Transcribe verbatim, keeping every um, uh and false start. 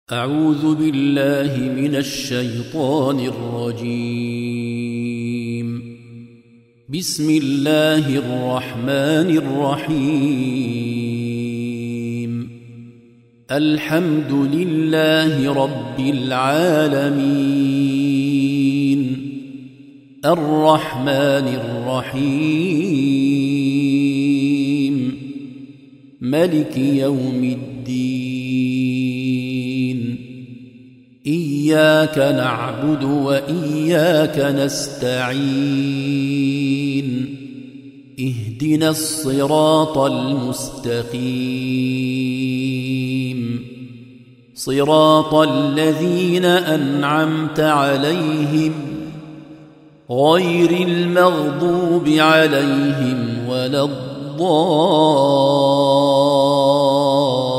أعوذ بالله من الشيطان الرجيم. بسم الله الرحمن الرحيم. الحمد لله رب العالمين، الرحمن الرحيم، ملك يوم الدين. إياك نعبد وإياك نستعين. اهدنا الصراط المستقيم، صراط الذين أنعمت عليهم غير المغضوب عليهم ولا الضالين.